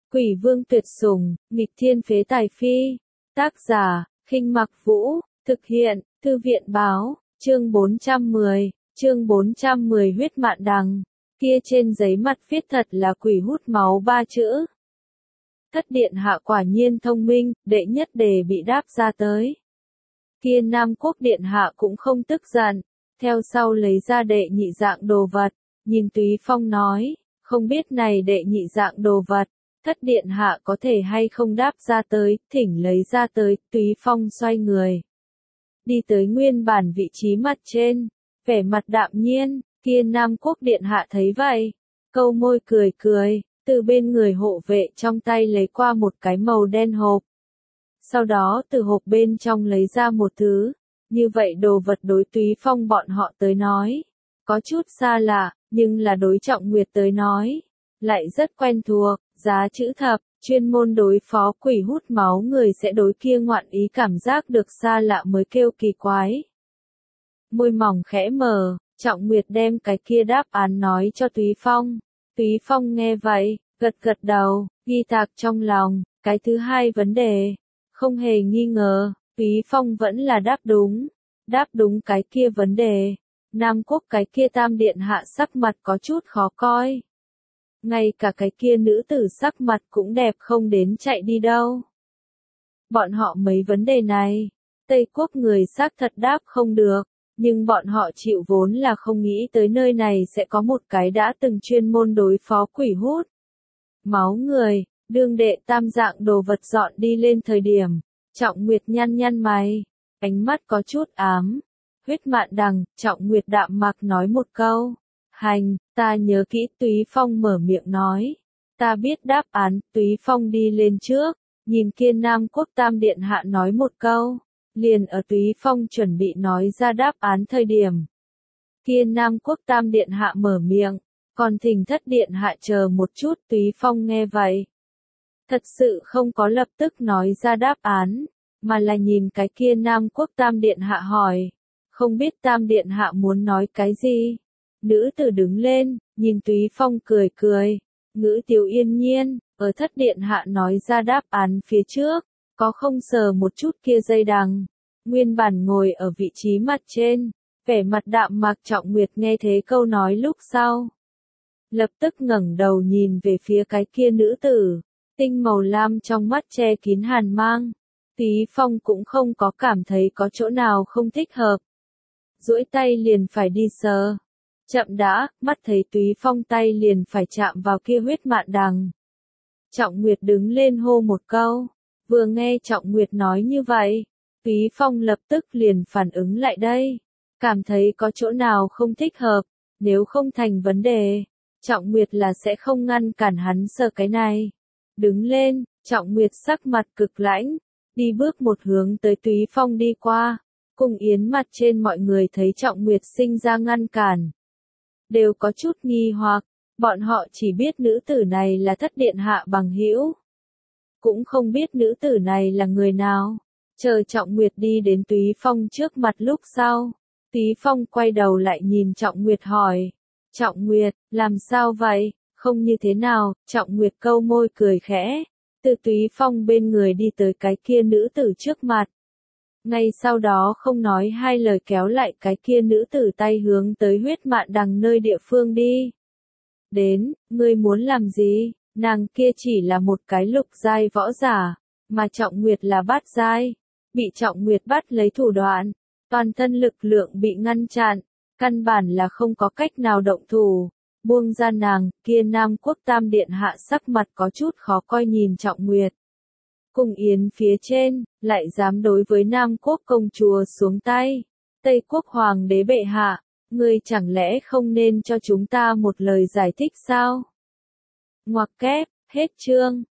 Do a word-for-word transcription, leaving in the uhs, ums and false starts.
Quỷ vương tuyệt sủng, nghịch thiên phế tài phi. Tác giả, Khinh Mặc Vũ, thực hiện, Thư viện báo, chương bốn trăm mười, chương bốn trăm mười huyết mạn đằng. Kia trên giấy mặt viết thật là quỷ hút máu ba chữ. Thất điện hạ quả nhiên thông minh, đệ nhất đề bị đáp ra tới. Kia Nam Quốc điện hạ cũng không tức giận, theo sau lấy ra đệ nhị dạng đồ vật, nhìn Túy Phong nói, không biết này đệ nhị dạng đồ vật, thất điện hạ có thể hay không đáp ra tới, thỉnh lấy ra tới, Túy Phong xoay người. Đi tới nguyên bản vị trí mặt trên, vẻ mặt đạm nhiên, kia Nam Quốc điện hạ thấy vậy, câu môi cười cười, từ bên người hộ vệ trong tay lấy qua một cái màu đen hộp. Sau đó từ hộp bên trong lấy ra một thứ, như vậy đồ vật đối Túy Phong bọn họ tới nói, có chút xa lạ, nhưng là đối Trọng Nguyệt tới nói, lại rất quen thuộc, giá chữ thập, chuyên môn đối phó quỷ hút máu người sẽ đối kia ngoạn ý cảm giác được xa lạ mới kêu kỳ quái. Môi mỏng khẽ mở, Trọng Nguyệt đem cái kia đáp án nói cho Túy Phong. Túy Phong nghe vậy, gật gật đầu, ghi tạc trong lòng, cái thứ hai vấn đề, không hề nghi ngờ, Túy Phong vẫn là đáp đúng, đáp đúng cái kia vấn đề. Nam Quốc cái kia tam điện hạ sắc mặt có chút khó coi. Ngay cả cái kia nữ tử sắc mặt cũng đẹp không đến chạy đi đâu. Bọn họ mấy vấn đề này, Tây Quốc người xác thật đáp không được, nhưng bọn họ chịu vốn là không nghĩ tới nơi này sẽ có một cái đã từng chuyên môn đối phó quỷ hút máu người, đương đệ tam dạng đồ vật dọn đi lên thời điểm, Trọng Nguyệt nhăn nhăn mày, ánh mắt có chút ám. Huyết mạn đằng, Trọng Nguyệt đạm mạc nói một câu. Hành, ta nhớ kỹ. Túy Phong mở miệng nói. Ta biết đáp án. Túy Phong đi lên trước, nhìn kia Nam Quốc tam điện hạ nói một câu. Liền ở Túy Phong chuẩn bị nói ra đáp án thời điểm. Kia Nam Quốc tam điện hạ mở miệng, còn thỉnh thất điện hạ chờ một chút. Túy Phong nghe vậy, thật sự không có lập tức nói ra đáp án, mà là nhìn cái kia Nam Quốc tam điện hạ hỏi. Không biết tam điện hạ muốn nói cái gì? Nữ tử đứng lên, nhìn Túy Phong cười cười, ngữ tiếu yên nhiên, ở thất điện hạ nói ra đáp án phía trước, có không sờ một chút kia dây đằng. Nguyên bản ngồi ở vị trí mặt trên, vẻ mặt đạm mạc Trọng Nguyệt nghe thế câu nói lúc sau. Lập tức ngẩng đầu nhìn về phía cái kia nữ tử, tinh màu lam trong mắt che kín hàn mang. Túy Phong cũng không có cảm thấy có chỗ nào không thích hợp. Duỗi tay liền phải đi sờ. Chậm đã, mắt thấy Túy Phong tay liền phải chạm vào kia huyết mạn đằng. Trọng Nguyệt đứng lên hô một câu. Vừa nghe Trọng Nguyệt nói như vậy, Túy Phong lập tức liền phản ứng lại đây. Cảm thấy có chỗ nào không thích hợp, nếu không thành vấn đề, Trọng Nguyệt là sẽ không ngăn cản hắn sờ cái này. Đứng lên, Trọng Nguyệt sắc mặt cực lãnh, đi bước một hướng tới Túy Phong đi qua. Cùng yến mặt trên mọi người thấy Trọng Nguyệt sinh ra ngăn cản, đều có chút nghi hoặc, bọn họ chỉ biết nữ tử này là thất điện hạ bằng hữu, cũng không biết nữ tử này là người nào. Chờ Trọng Nguyệt đi đến Túy Phong trước mặt lúc sau, Túy Phong quay đầu lại nhìn Trọng Nguyệt hỏi, Trọng Nguyệt, làm sao vậy, không như thế nào? Trọng Nguyệt câu môi cười khẽ, từ Túy Phong bên người đi tới cái kia nữ tử trước mặt. Ngay sau đó không nói hai lời kéo lại cái kia nữ tử tay hướng tới huyết mạn đằng nơi địa phương đi. Đến, ngươi muốn làm gì? Nàng kia chỉ là một cái lục giai võ giả, mà Trọng Nguyệt là bát giai. Bị Trọng Nguyệt bắt lấy thủ đoạn, toàn thân lực lượng bị ngăn chặn, căn bản là không có cách nào động thủ. Buông ra nàng, kia Nam Quốc tam điện hạ sắc mặt có chút khó coi nhìn Trọng Nguyệt. Cùng yến phía trên, lại dám đối với Nam Quốc công chúa xuống tay. Tây Quốc hoàng đế bệ hạ, ngươi chẳng lẽ không nên cho chúng ta một lời giải thích sao? Ngoặc kép, hết chương.